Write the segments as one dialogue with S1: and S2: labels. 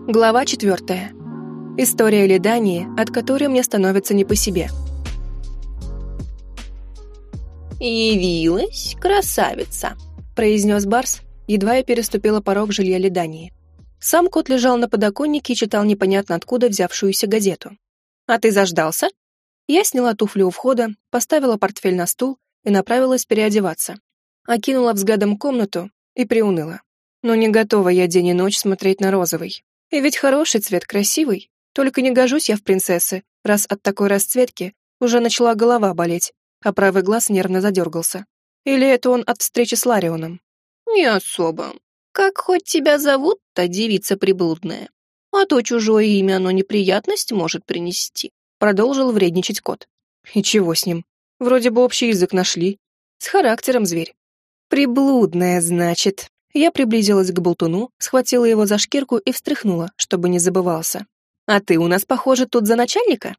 S1: Глава 4. История Лидании, от которой мне становится не по себе.
S2: «Явилась красавица», — произнес Барс, едва я переступила порог жилья Лидании. Сам кот лежал на подоконнике и читал непонятно откуда взявшуюся газету. «А ты заждался?» Я сняла туфли у входа, поставила портфель на стул и направилась переодеваться. Окинула взглядом комнату и приуныла. Но не готова я день и ночь смотреть на розовый. И ведь хороший цвет, красивый. Только не гожусь я в принцессы, раз от такой расцветки уже начала голова болеть, а правый глаз нервно задергался. Или это он от встречи с Ларионом? Не особо. Как хоть тебя зовут-то, девица приблудная? А то чужое имя оно неприятность может принести. Продолжил вредничать кот. И чего с ним? Вроде бы общий язык нашли. С характером зверь. Приблудная, значит. Я приблизилась к болтуну, схватила его за шкирку и встряхнула, чтобы не забывался. «А ты у нас, похоже, тут за начальника?»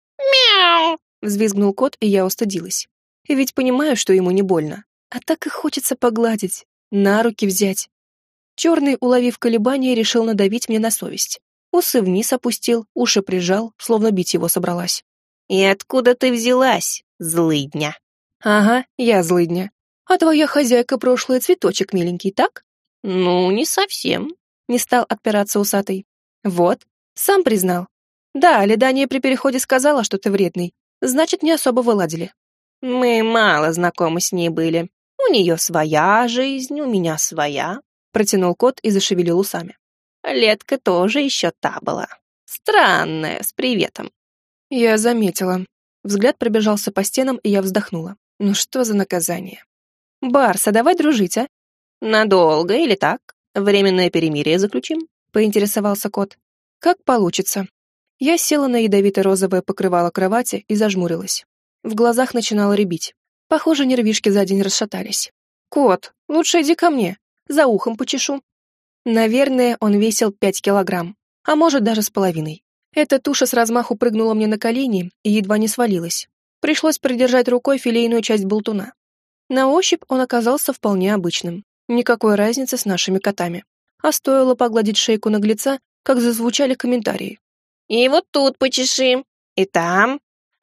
S2: «Мяу!» — взвизгнул кот, и я устыдилась. И ведь понимаю, что ему не больно. А так и хочется погладить, на руки взять. Черный, уловив колебания, решил надавить мне на совесть. Усы вниз опустил, уши прижал, словно бить его собралась. «И откуда ты взялась, злыдня?» «Ага, я злыдня. А твоя хозяйка прошлый цветочек миленький, так?» «Ну, не совсем», — не стал отпираться усатый. «Вот, сам признал. Да, Лидания при переходе сказала, что ты вредный. Значит, не особо выладили». «Мы мало знакомы с ней были. У нее своя жизнь, у меня своя», — протянул кот и зашевелил усами. «Летка тоже еще та была. Странная, с приветом». Я заметила. Взгляд пробежался по стенам, и я вздохнула. Ну что за наказание? «Барс, а давай дружить, а?» «Надолго или так? Временное перемирие заключим?» — поинтересовался кот. «Как получится». Я села на ядовито-розовое покрывало кровати и зажмурилась. В глазах начинало рябить. Похоже, нервишки за день расшатались. «Кот, лучше иди ко мне, за ухом почешу». Наверное, он весил 5 килограмм, а может даже с половиной. Эта туша с размаху прыгнула мне на колени и едва не свалилась. Пришлось придержать рукой филейную часть болтуна. На ощупь он оказался вполне обычным. Никакой разницы с нашими котами. А стоило погладить шейку наглеца, как зазвучали комментарии. «И вот тут почеши, и там.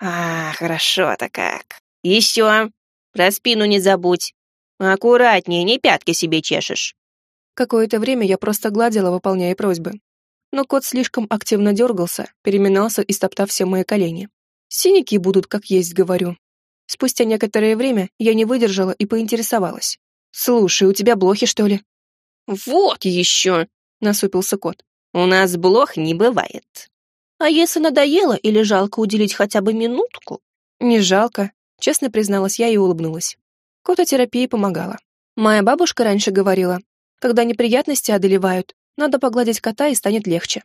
S2: А, хорошо-то как. Еще. Про спину не забудь. Аккуратнее, не пятки себе чешешь». Какое-то время я просто гладила, выполняя просьбы. Но кот слишком активно дергался, переминался, истоптав все мои колени. Синяки будут, как есть, говорю. Спустя некоторое время я не выдержала и поинтересовалась. «Слушай, у тебя блохи, что ли?» «Вот еще!» — насупился кот. «У нас блох не бывает. А если надоело или жалко уделить хотя бы минутку?» «Не жалко», — честно призналась я и улыбнулась. Кототерапия помогала. Моя бабушка раньше говорила, когда неприятности одолевают, надо погладить кота и станет легче.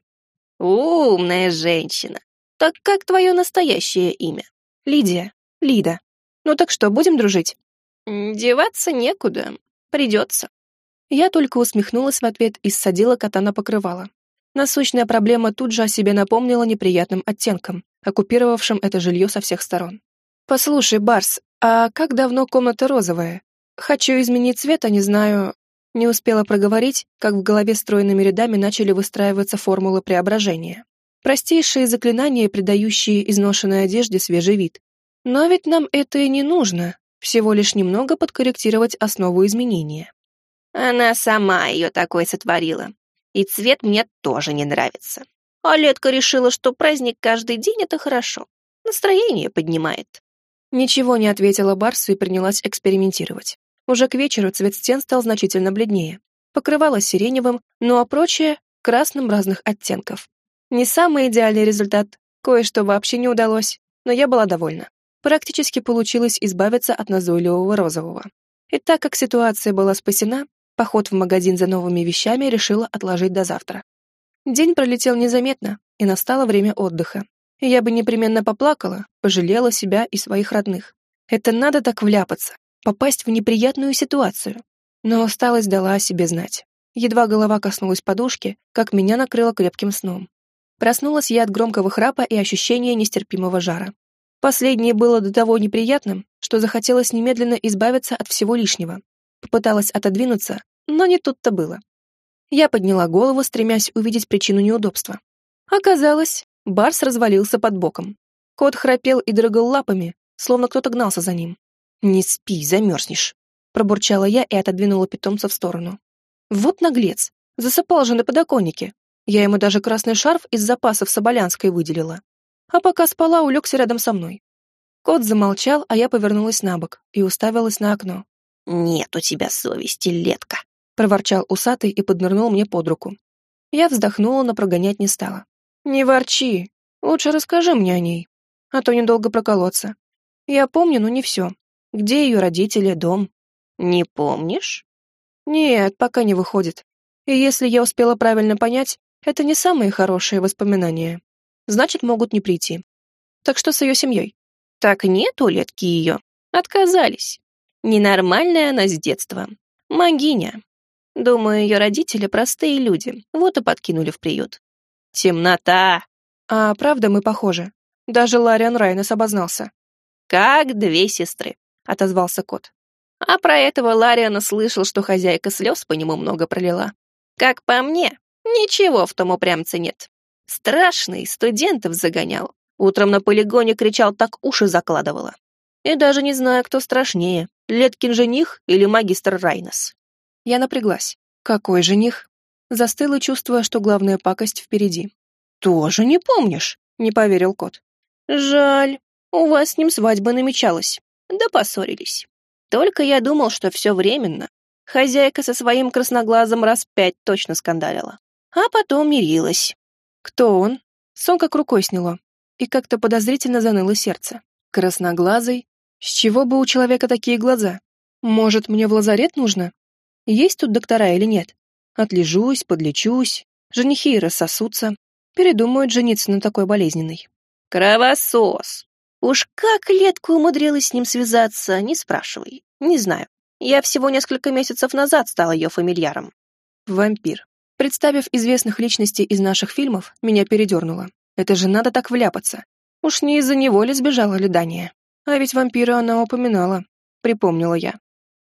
S2: «Умная женщина. Так как твое настоящее имя?» «Лидия. Лида. Ну так что, будем дружить?» «Деваться некуда. Придется». Я только усмехнулась в ответ и ссадила кота на покрывало. Насущная проблема тут же о себе напомнила неприятным оттенком, оккупировавшим это жилье со всех сторон. «Послушай, Барс, а как давно комната розовая? Хочу изменить цвет, а не знаю...» Не успела проговорить, как в голове стройными рядами начали выстраиваться формулы преображения. Простейшие заклинания, придающие изношенной одежде свежий вид. Но ведь нам это и не нужно, всего лишь немного подкорректировать основу изменения. Она сама ее такой сотворила. И цвет мне тоже не нравится. А Летка решила, что праздник каждый день — это хорошо. Настроение поднимает. Ничего не ответила Барсу и принялась экспериментировать. Уже к вечеру цвет стен стал значительно бледнее. Покрывало сиреневым, ну а прочее — красным разных оттенков. Не самый идеальный результат, кое-что вообще не удалось, но я была довольна. Практически получилось избавиться от назойливого розового. И так как ситуация была спасена, поход в магазин за новыми вещами решила отложить до завтра. День пролетел незаметно, и настало время отдыха. Я бы непременно поплакала, пожалела себя и своих родных. Это надо так вляпаться, попасть в неприятную ситуацию. Но усталость дала о себе знать. Едва голова коснулась подушки, как меня накрыло крепким сном. Проснулась я от громкого храпа и ощущения нестерпимого жара. Последнее было до того неприятным, что захотелось немедленно избавиться от всего лишнего. Попыталась отодвинуться, но не тут-то было. Я подняла голову, стремясь увидеть причину неудобства. Оказалось, Барс развалился под боком. Кот храпел и дрыгал лапами, словно кто-то гнался за ним. «Не спи, замерзнешь», — пробурчала я и отодвинула питомца в сторону. Вот наглец, засыпал же на подоконнике. Я ему даже красный шарф из запасов Соболянской выделила. А пока спала, улегся рядом со мной. Кот замолчал, а я повернулась на бок и уставилась на окно.
S3: «Нет у тебя совести, Летка»,
S2: — проворчал усатый и поднырнул мне под руку. Я вздохнула, но прогонять не стала. «Не ворчи, лучше расскажи мне о ней, а то недолго проколоться. Я помню, но не все. Где ее родители, дом?»
S3: «Не помнишь?»
S2: «Нет, пока не выходит. И если я успела правильно понять, это не самые хорошие воспоминания. Значит, могут не прийти. Так что с ее семьей?»
S3: «Так нет у Летки ее. Отказались. Ненормальная она с детства. Могиня. Думаю, ее родители простые люди, вот и подкинули в приют. Темнота!»
S2: «А правда мы похожи? Даже Лариан Райнес обознался».
S3: «Как две сестры», — отозвался кот. А про этого Лариана слышал, что хозяйка слез по нему много пролила. Как по мне, ничего в том упрямце нет. Страшный, студентов загонял. Утром на полигоне кричал, так уши закладывало. И даже не знаю, кто страшнее, Леткин жених или магистр Райнес.
S2: Я напряглась. Какой жених? Застыла, чувствуя, что главная пакость впереди.
S3: «Тоже не помнишь?»
S2: — не поверил кот.
S3: «Жаль, у вас с ним свадьба намечалась. Да поссорились. Только я думал, что все временно. Хозяйка со своим красноглазом раз 5 точно скандалила. А потом мирилась».
S2: Кто он? Сон как рукой сняло. И как-то подозрительно заныло сердце. Красноглазый? С чего бы у человека такие глаза? Может, мне в лазарет нужно? Есть тут доктора или нет? Отлежусь, подлечусь. Женихи рассосутся. Передумают жениться на такой болезненной.
S3: «Кровосос! Уж как Летка умудрилась с ним связаться, не спрашивай. Не знаю. Я всего несколько месяцев назад стала ее фамильяром».
S2: Вампир. Представив известных личностей из наших фильмов, меня передернуло. Это же надо так вляпаться. Уж не из-за него ли сбежала Ледания? А ведь вампира она упоминала. Припомнила я.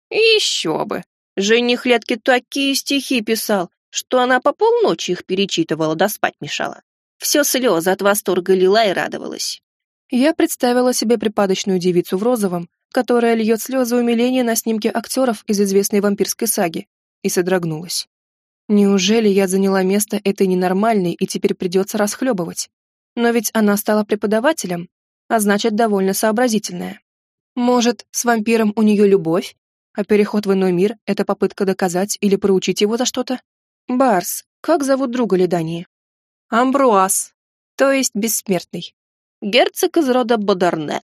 S3: «Еще бы! Жених Летки такие стихи писал, что она по полночи их перечитывала, да спать мешала. Все слезы от восторга лила и радовалась».
S2: Я представила себе припадочную девицу в розовом, которая льет слезы умиления на снимке актеров из известной вампирской саги, и содрогнулась. Неужели я заняла место этой ненормальной и теперь придется расхлебывать? Но ведь она стала преподавателем, а значит, довольно сообразительная. Может, с вампиром у нее любовь, а переход в иной мир — это попытка доказать или проучить его за что-то? Барс, как зовут друга Ледании? Амбруаз, то есть бессмертный.
S3: Герцог из рода Бодерне.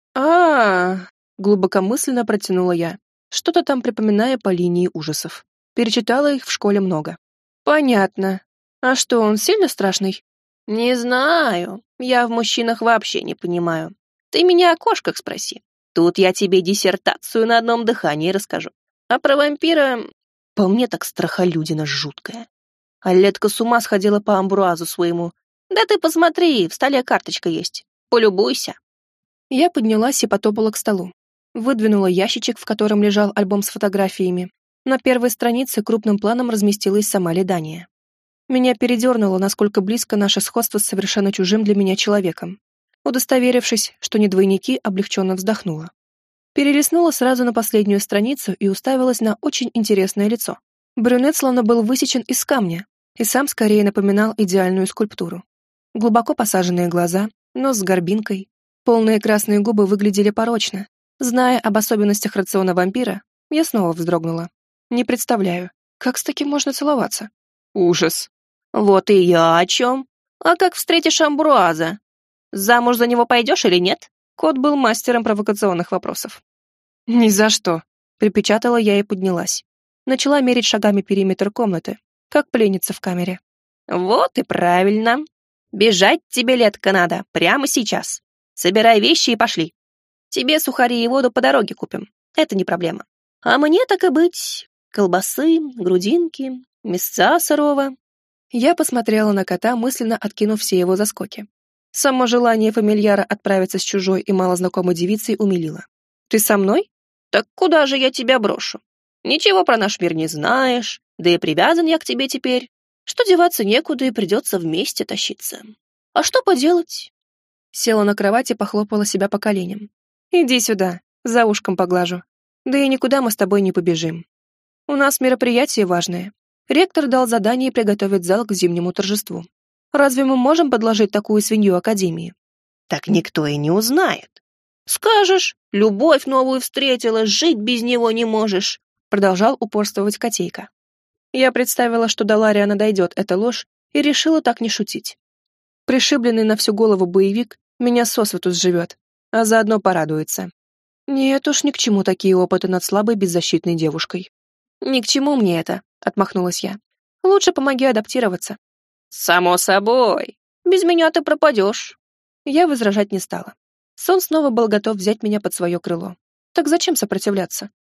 S2: Глубокомысленно протянула я, что-то там припоминая по линии ужасов. Перечитала их в школе много. Понятно. А что, он сильно страшный?
S3: «Не знаю. Я в мужчинах вообще не понимаю. Ты меня о кошках спроси. Тут я тебе диссертацию на одном дыхании расскажу. А про вампира... По мне так страхолюдина жуткая. А Летка с ума сходила по амбруазу своему. Да ты посмотри, в столе карточка есть. Полюбуйся».
S2: Я поднялась и потопала к столу. Выдвинула ящичек, в котором лежал альбом с фотографиями. На первой странице крупным планом разместилась сама Ледания. Меня передернуло, насколько близко наше сходство с совершенно чужим для меня человеком. Удостоверившись, что не двойники, облегченно вздохнула. Перелистнула сразу на последнюю страницу и уставилась на очень интересное лицо. Брюнет словно был высечен из камня и сам скорее напоминал идеальную скульптуру. Глубоко посаженные глаза, нос с горбинкой, полные красные губы выглядели порочно. Зная об особенностях рациона вампира, я снова вздрогнула. Не представляю, как с таким можно целоваться? Ужас.
S3: «Вот и я о чем. А как встретишь амбруаза? Замуж за него пойдешь или нет?»
S2: Кот был мастером провокационных вопросов. «Ни за что», — припечатала я и поднялась. Начала мерить шагами периметр комнаты, как пленница в камере.
S3: «Вот и правильно. Бежать тебе, Летка, надо, прямо сейчас. Собирай вещи и пошли. Тебе сухари и воду по дороге купим, это не проблема. А мне так и быть. Колбасы, грудинки, мясца сырого».
S2: Я посмотрела на кота, мысленно откинув все его заскоки. Само желание фамильяра отправиться с чужой и малознакомой девицей умилило. «Ты со мной?»
S3: «Так куда же я тебя брошу? Ничего про наш мир не знаешь, Да и привязан я к тебе теперь. Что деваться некуда и придется вместе тащиться. А что поделать?»
S2: Села на кровати и похлопала себя по коленям. «Иди сюда, за ушком поглажу. Да и никуда мы с тобой не побежим. У нас мероприятие важное. Ректор дал задание приготовить зал к зимнему торжеству. Разве мы можем подложить такую свинью Академии?»
S3: «Так никто и не узнает. Скажешь, любовь новую встретила, жить без него не можешь»,
S2: продолжал упорствовать Котейка. Я представила, что до Лариана дойдет эта ложь, и решила так не шутить. Пришибленный на всю голову боевик меня сосвету сживет, а заодно порадуется. Нет уж, ни к чему такие опыты над слабой беззащитной девушкой. «Ни к чему мне это», — отмахнулась я. «Лучше помоги адаптироваться».
S3: «Само собой. Без меня ты пропадешь».
S2: Я возражать не стала. Сон снова был готов взять меня под свое крыло. Так зачем сопротивляться?